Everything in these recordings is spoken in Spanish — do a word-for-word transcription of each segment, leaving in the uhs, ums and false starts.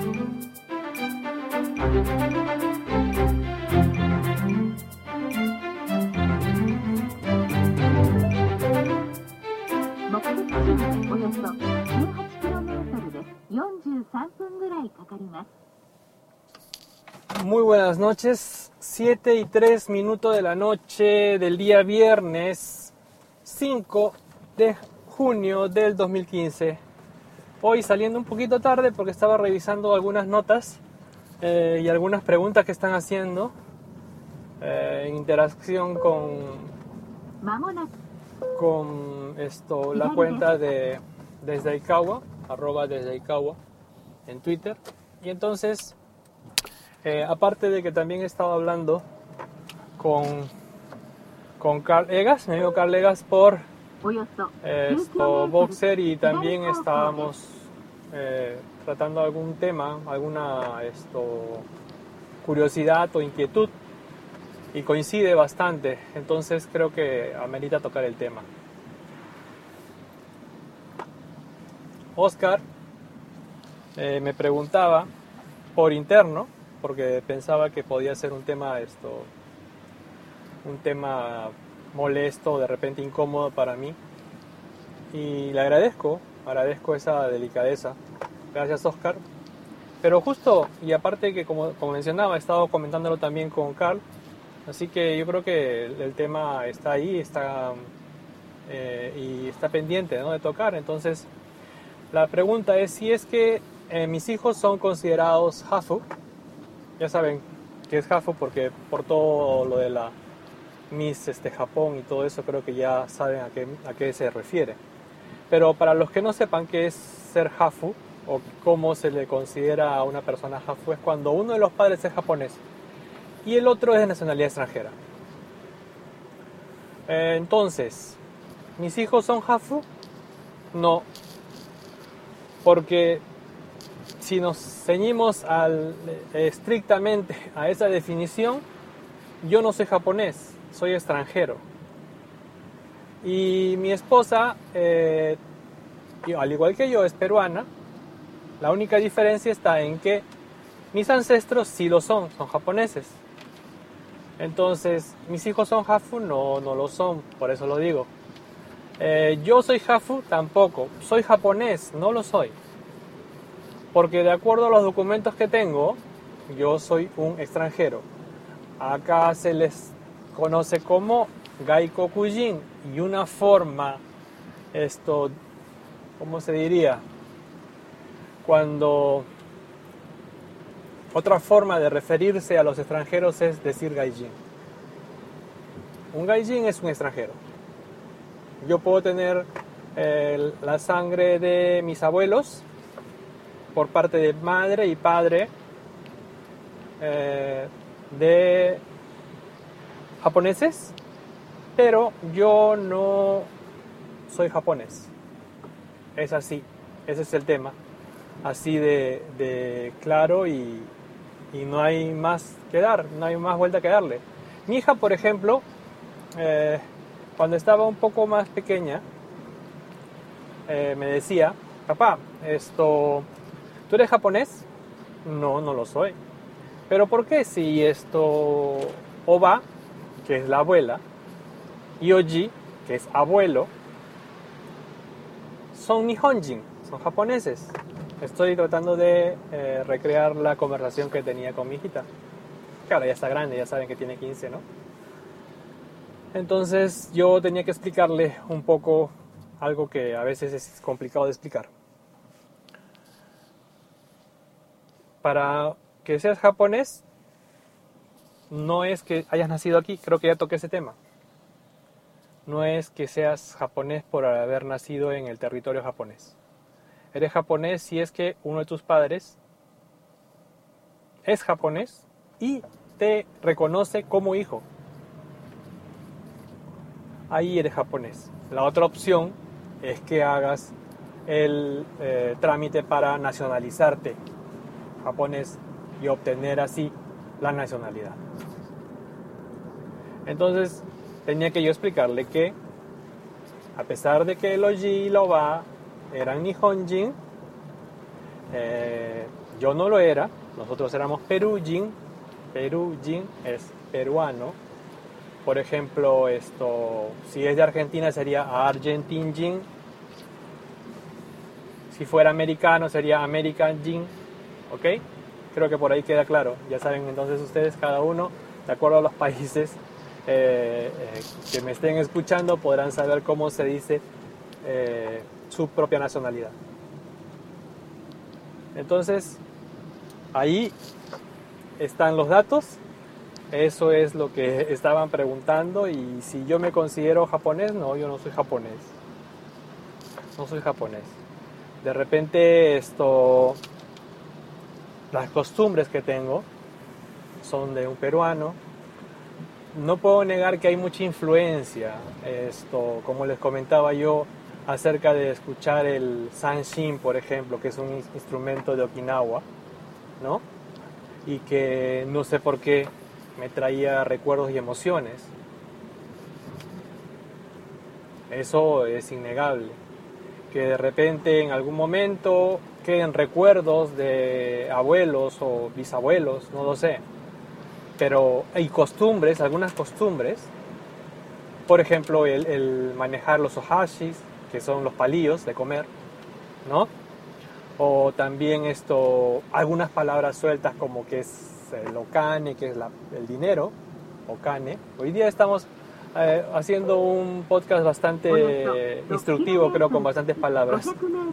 Muy buenas noches, siete y tres minutos de la noche del día viernes cinco de junio del dos mil quince. Hoy saliendo un poquito tarde porque estaba revisando algunas notas eh, y algunas preguntas que están haciendo eh, en interacción con, con esto, la cuenta de Desde Aikawa, arroba Desde Aikawa en Twitter. Y entonces, eh, aparte de que también he estado hablando con, con Carl Egas, mi amigo Carl Egas, por esto, Boxer, y también estábamos eh, tratando algún tema, alguna esto, curiosidad o inquietud, y coincide bastante, entonces creo que amerita tocar el tema. Oscar eh, me preguntaba por interno, porque pensaba que podía ser un tema esto, un tema molesto, de repente incómodo para mí, y le agradezco, agradezco esa delicadeza. Gracias, Oscar. Pero justo, y aparte que como, como mencionaba, he estado comentándolo también con Carl, así que yo creo que el, el tema está ahí, está eh, y está pendiente, ¿no?, de tocar. Entonces, la pregunta es si es que eh, mis hijos son considerados hafu. Ya saben que es hafu porque por todo lo de la Miss este, Japón y todo eso, creo que ya saben a qué, a qué se refiere. Pero para los que no sepan qué es ser hafu o cómo se le considera a una persona hafu, es cuando uno de los padres es japonés y el otro es de nacionalidad extranjera. Eh, entonces, ¿mis hijos son hafu? No, porque si nos ceñimos al, eh, estrictamente a esa definición, yo no soy japonés, soy extranjero. Y mi esposa, eh, al igual que yo, es peruana. La única diferencia está en que mis ancestros sí lo son, son japoneses. Entonces, ¿mis hijos son hafu? No, no lo son, por eso lo digo. Eh, ¿Yo soy hafu? Tampoco. ¿Soy japonés? No lo soy. Porque de acuerdo a los documentos que tengo, yo soy un extranjero. Acá se les conoce como Gaikokujin, y una forma, esto, ¿cómo se diría? Cuando otra forma de referirse a los extranjeros es decir gaijin. Un gaijin es un extranjero. Yo puedo tener eh, la sangre de mis abuelos por parte de madre y padre eh, de japoneses, pero yo no soy japonés. Es así, ese es el tema. Así de, de claro, y, y no hay más que dar, no hay más vuelta que darle. Mi hija, por ejemplo, eh, cuando estaba un poco más pequeña, eh, me decía: papá, esto, ¿tú eres japonés? No, no lo soy. ¿Pero por qué? Si esto, Oba, que es la abuela, y Oji, que es abuelo, son Nihonjin, son japoneses. Estoy tratando de eh, recrear la conversación que tenía con mi hijita. Claro, ya está grande, ya saben que tiene quince, ¿no? Entonces yo tenía que explicarle un poco algo que a veces es complicado de explicar. Para que seas japonés, no es que hayas nacido aquí, creo que ya toqué ese tema. No es que seas japonés por haber nacido en el territorio japonés. Eres japonés si es que uno de tus padres es japonés y te reconoce como hijo. Ahí eres japonés. La otra opción es que hagas el eh, trámite para nacionalizarte japonés y obtener así la nacionalidad. Entonces tenía que yo explicarle que a pesar de que el Oji y el Oba eran Nihonjin, eh, yo no lo era, nosotros éramos perujin, perujin es peruano. Por ejemplo, esto, si es de Argentina sería argentinjin, si fuera americano sería americanjin, ¿ok? Creo que por ahí queda claro. Ya saben entonces ustedes, cada uno, de acuerdo a los países eh, eh, que me estén escuchando, podrán saber cómo se dice eh, su propia nacionalidad. Entonces, ahí están los datos. Eso es lo que estaban preguntando. Y si yo me considero japonés, no, yo no soy japonés. No soy japonés. De repente, esto, las costumbres que tengo son de un peruano. No puedo negar que hay mucha influencia, esto, como les comentaba yo, acerca de escuchar el sanshin, por ejemplo, que es un instrumento de Okinawa, ¿no? Y que no sé por qué me traía recuerdos y emociones. Eso es innegable. Que de repente en algún momento queden recuerdos de abuelos o bisabuelos, no lo sé. Pero hay costumbres, algunas costumbres, por ejemplo el, el manejar los ohashis, que son los palillos de comer, ¿no? O también esto, algunas palabras sueltas como que es el okane, que es la, el dinero, okane. Hoy día estamos eh, haciendo un podcast bastante instructivo, creo, con bastantes palabras.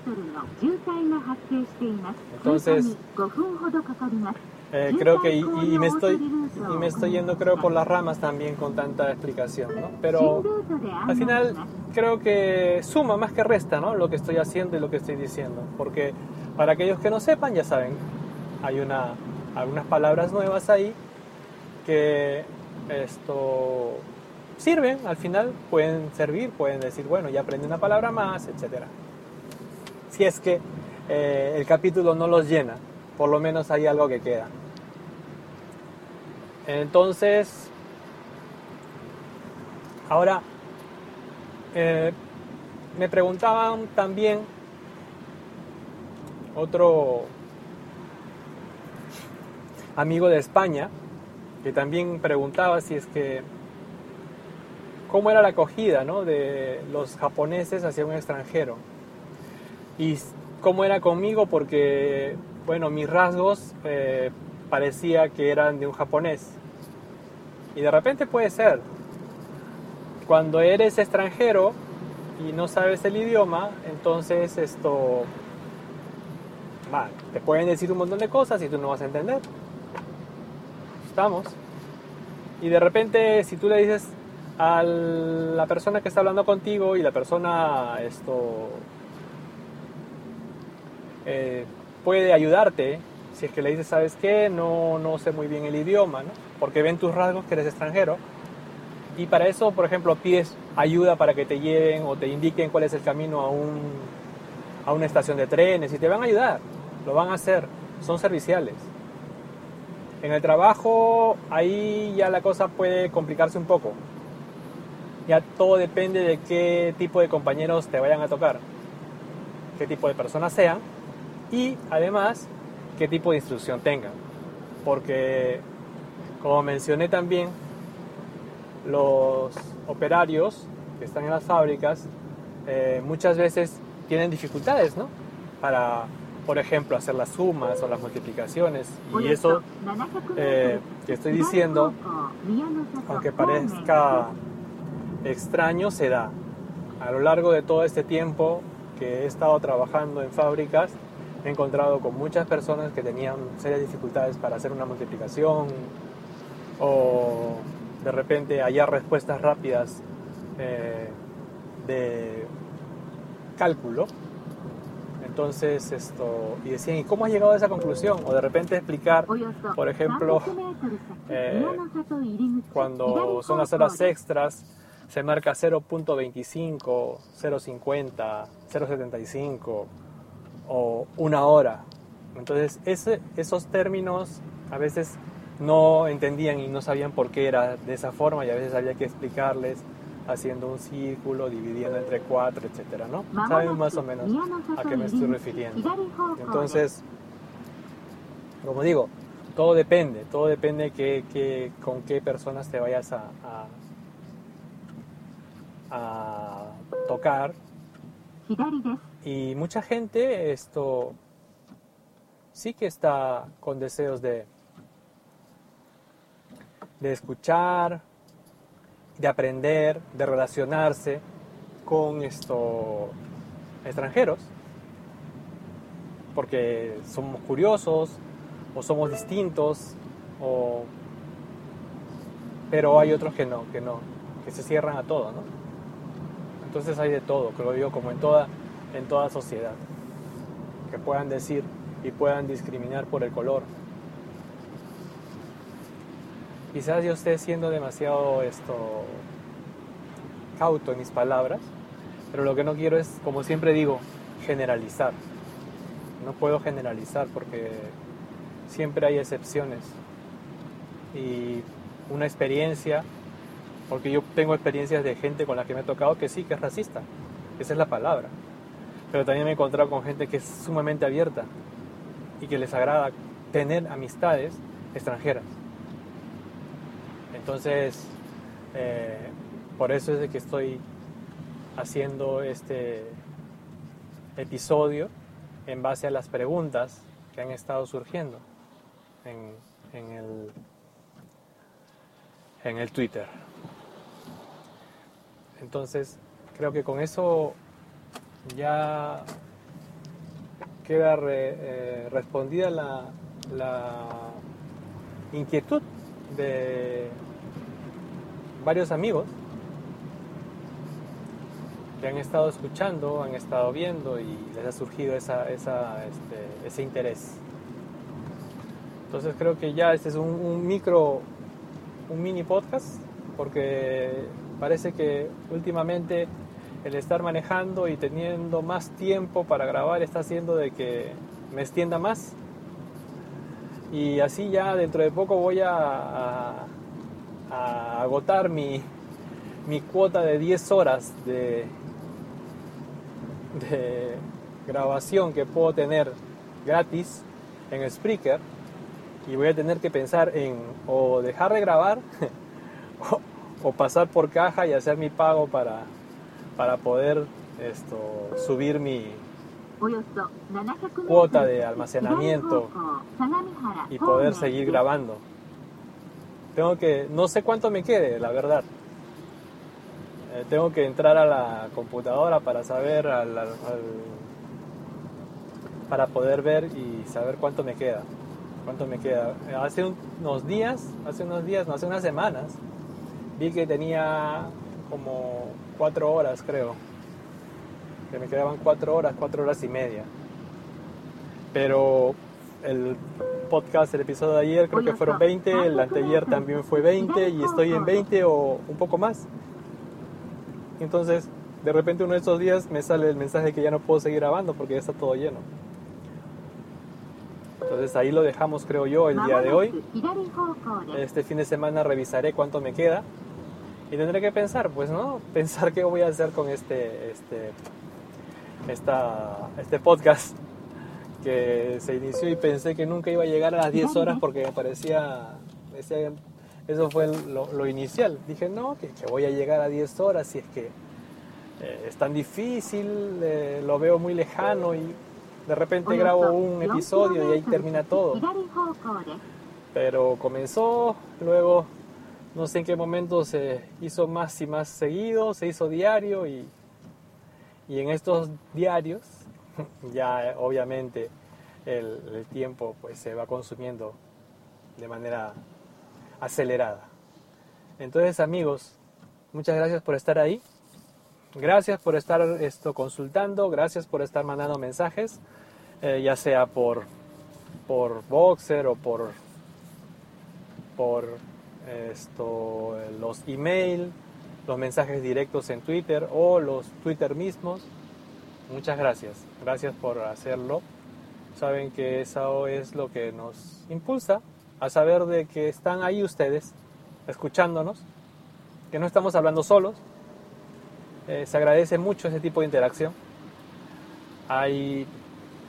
Entonces, eh, creo que y, y me estoy y me estoy yendo, creo, por las ramas también con tanta explicación, ¿no? Pero al final creo que suma más que resta, ¿no? Lo que estoy haciendo y lo que estoy diciendo, porque para aquellos que no sepan, ya saben, hay una algunas palabras nuevas ahí que esto sirven, al final pueden servir, pueden decir, bueno, ya aprendí una palabra más, etcétera. Si es que eh, el capítulo no los llena, por lo menos hay algo que queda. Entonces, ahora eh, me preguntaban también otro amigo de España, que también preguntaba si es que cómo era la acogida, ¿no?, de los japoneses hacia un extranjero, y cómo era conmigo, porque bueno, mis rasgos eh, parecía que eran de un japonés, y de repente puede ser. Cuando eres extranjero y no sabes el idioma, entonces esto, bah, te pueden decir un montón de cosas y tú no vas a entender. Estamos. Y de repente, si tú le dices a la persona que está hablando contigo y la persona esto eh, puede ayudarte, si es que le dices, ¿sabes qué? No, no sé muy bien el idioma, ¿no? Porque ven tus rasgos que eres extranjero. Y para eso, por ejemplo, pides ayuda para que te lleven o te indiquen cuál es el camino a, un, a una estación de trenes, y te van a ayudar, lo van a hacer, son serviciales. En el trabajo, ahí ya la cosa puede complicarse un poco. Ya todo depende de qué tipo de compañeros te vayan a tocar, qué tipo de personas sean, y además qué tipo de instrucción tengan. Porque, como mencioné también, los operarios que están en las fábricas eh, muchas veces tienen dificultades, ¿no?, para, por ejemplo, hacer las sumas o las multiplicaciones. Y eso eh, que estoy diciendo, aunque parezca extraño, se da. A lo largo de todo este tiempo que he estado trabajando en fábricas, he encontrado con muchas personas que tenían serias dificultades para hacer una multiplicación, o de repente hallar respuestas rápidas eh, de cálculo. Entonces esto, y decían, ¿y cómo has llegado a esa conclusión? O de repente explicar, por ejemplo, eh, cuando son las horas extras, se marca cero punto veinticinco, cero punto cincuenta, cero punto setenta y cinco o una hora. Entonces ese, esos términos a veces no entendían y no sabían por qué era de esa forma, y a veces había que explicarles haciendo un círculo, dividiendo entre cuatro, etcétera, ¿no? Saben más o menos a qué me estoy refiriendo. Entonces, Como digo, todo depende, todo depende que, que, con qué personas te vayas a, a, a tocar. Y mucha gente esto sí que está con deseos de, de escuchar, de aprender, de relacionarse con estos extranjeros, porque somos curiosos o somos distintos, o... pero hay otros que no, que no, que se cierran a todo, ¿no? Entonces hay de todo, creo yo, como en toda, en toda sociedad, que puedan decir y puedan discriminar por el color. Quizás yo esté siendo demasiado esto cauto en mis palabras, pero lo que no quiero es, como siempre digo, generalizar. No puedo generalizar porque siempre hay excepciones. Y una experiencia, porque yo tengo experiencias de gente con la que me he tocado que sí, que es racista. Esa es la palabra. Pero también me he encontrado con gente que es sumamente abierta y que les agrada tener amistades extranjeras. Entonces, eh, por eso es de que estoy haciendo este episodio en base a las preguntas que han estado surgiendo en, en, el, en el Twitter. Entonces, creo que con eso ya queda re, eh, respondida la, la inquietud de varios amigos que han estado escuchando, han estado viendo y les ha surgido esa, esa, este, ese interés. Entonces creo que ya este es un, un micro, un mini podcast, porque parece que últimamente el estar manejando y teniendo más tiempo para grabar está haciendo de que me extienda más. Y así ya dentro de poco voy a, a, a agotar mi, mi cuota de diez horas de, de grabación que puedo tener gratis en Spreaker, y voy a tener que pensar en o dejar de grabar o, o pasar por caja y hacer mi pago para, para poder esto, subir mi cuota de almacenamiento y poder seguir grabando. Tengo que, no sé cuánto me quede, la verdad. Eh, tengo que entrar a la computadora para saber, al, al, al, para poder ver y saber cuánto me queda. Cuánto me queda. Hace unos días, hace unos días, no, hace unas semanas, vi que tenía como cuatro horas, creo. Que me quedaban cuatro horas, cuatro horas y media. Pero el podcast, el episodio de ayer, creo que fueron veinte, el anteayer también fue veinte y estoy en veinte o un poco más. Entonces, de repente uno de estos días me sale el mensaje que ya no puedo seguir grabando porque ya está todo lleno. Entonces ahí lo dejamos, creo yo, el día de hoy. Este fin de semana revisaré cuánto me queda y tendré que pensar, pues, ¿no? Pensar qué voy a hacer con este, este, esta, este podcast que se inició y pensé que nunca iba a llegar a las diez horas porque me parecía, decía, eso fue lo, lo inicial. Dije, no, que, que voy a llegar a diez horas si es que eh, es tan difícil, eh, lo veo muy lejano y de repente grabo un episodio y ahí termina todo. Pero comenzó, luego no sé en qué momento se hizo más y más seguido, se hizo diario y, y en estos diarios ya obviamente el, el tiempo pues se va consumiendo de manera acelerada. Entonces, amigos, muchas gracias por estar ahí. Gracias por estar esto consultando, gracias por estar mandando mensajes, eh, ya sea por, por Boxer o por, por esto, los email, los mensajes directos en Twitter o los Twitter mismos. Muchas gracias, gracias por hacerlo. Saben que eso es lo que nos impulsa a saber de que están ahí ustedes, escuchándonos, que no estamos hablando solos. Eh, se agradece mucho ese tipo de interacción. Hay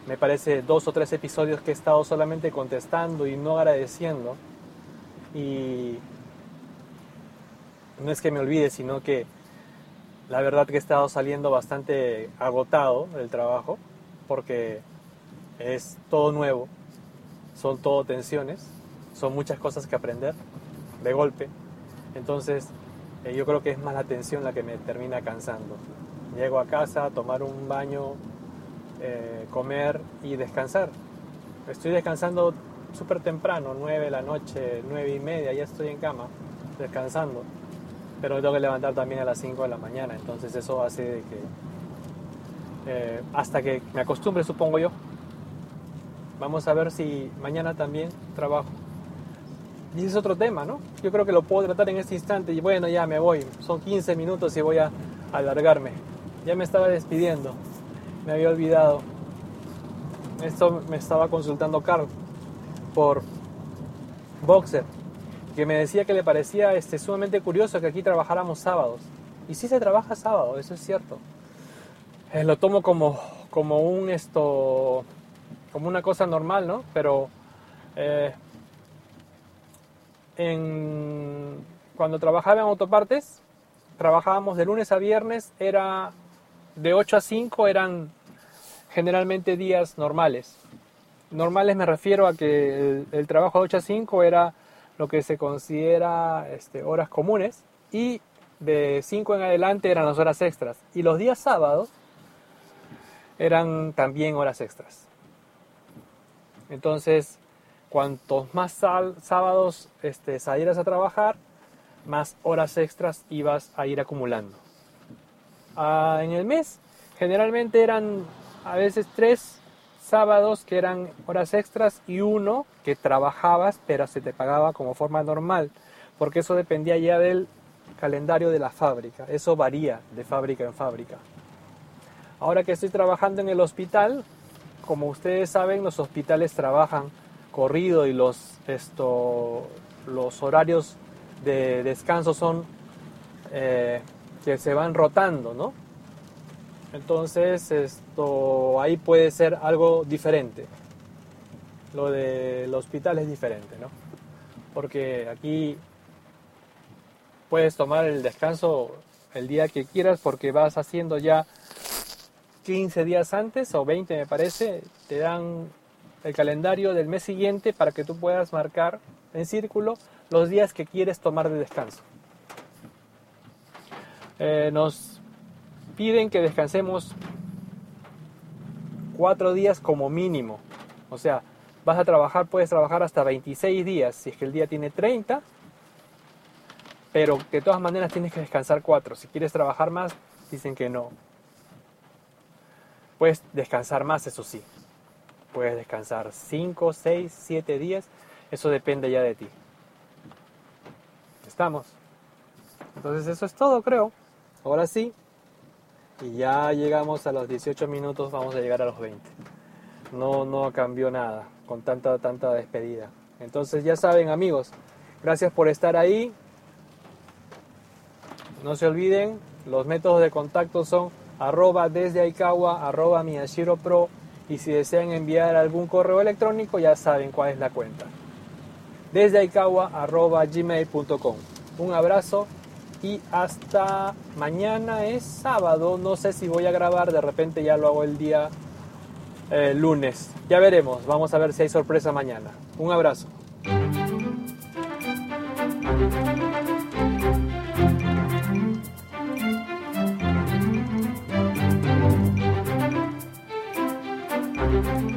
me parece dos o tres episodios que he estado solamente contestando y no agradeciendo. Y no es que me olvide, sino que la verdad que he estado saliendo bastante agotado del trabajo, porque es todo nuevo, son todo tensiones, son muchas cosas que aprender de golpe. Entonces eh, yo creo que es más la tensión la que me termina cansando. Llego a casa, tomar un baño, eh, comer y descansar. Estoy descansando súper temprano, nueve de la noche, nueve y media, ya estoy en cama, descansando. Pero me tengo que levantar también a las cinco de la mañana, entonces eso hace de que eh, hasta que me acostumbre, supongo yo. Vamos a ver si mañana también trabajo. Y ese es otro tema, ¿no? Yo creo que lo puedo tratar en este instante y bueno, ya me voy. Son quince minutos y voy a alargarme. Ya me estaba despidiendo, me había olvidado. Esto me estaba consultando Carl por Boxer, que me decía que le parecía este, sumamente curioso que aquí trabajáramos sábados. Y sí se trabaja sábado, eso es cierto. Eh, lo tomo como, como un esto, como una cosa normal, ¿no? Pero eh, en, cuando trabajaba en autopartes, trabajábamos de lunes a viernes, era de ocho a cinco, eran generalmente días normales. Normales me refiero a que el, el trabajo de ocho a cinco era lo que se considera este, horas comunes, y de cinco en adelante eran las horas extras. Y los días sábados eran también horas extras. Entonces, cuantos más sal, sábados este, salieras a trabajar, más horas extras ibas a ir acumulando. Ah, en el mes, generalmente eran a veces tres sábados que eran horas extras y uno que trabajabas pero se te pagaba como forma normal, porque eso dependía ya del calendario de la fábrica. Eso varía de fábrica en fábrica. Ahora que estoy trabajando en el hospital, como ustedes saben, los hospitales trabajan corrido y los, esto, los horarios de descanso son eh, que se van rotando, ¿no? Entonces esto ahí puede ser algo diferente. Lo del hospital es diferente, ¿no? Porque aquí puedes tomar el descanso el día que quieras, porque vas haciendo ya quince días antes o veinte me parece, te dan el calendario del mes siguiente para que tú puedas marcar en círculo los días que quieres tomar de descanso. Eh, nos piden que descansemos cuatro días como mínimo. O sea, vas a trabajar, puedes trabajar hasta veintiséis días, si es que el día tiene treinta, pero de todas maneras tienes que descansar cuatro. Si quieres trabajar más, dicen que no. Puedes descansar más, eso sí. Puedes descansar cinco, seis, siete días. Eso depende ya de ti. ¿Estamos? Entonces eso es todo, creo. Ahora sí. Y ya llegamos a los dieciocho minutos, vamos a llegar a los veinte. No, no cambió nada con tanta, tanta despedida. Entonces ya saben, amigos, gracias por estar ahí. No se olviden, los métodos de contacto son arroba desde Aikawa, arroba Miyashiro Pro, y si desean enviar algún correo electrónico ya saben cuál es la cuenta. Desde Aikawa, arroba gmail punto com. Un abrazo y hasta mañana. Es sábado, no sé si voy a grabar, de repente ya lo hago el día eh, lunes. Ya veremos, vamos a ver si hay sorpresa mañana. Un abrazo. Thank you.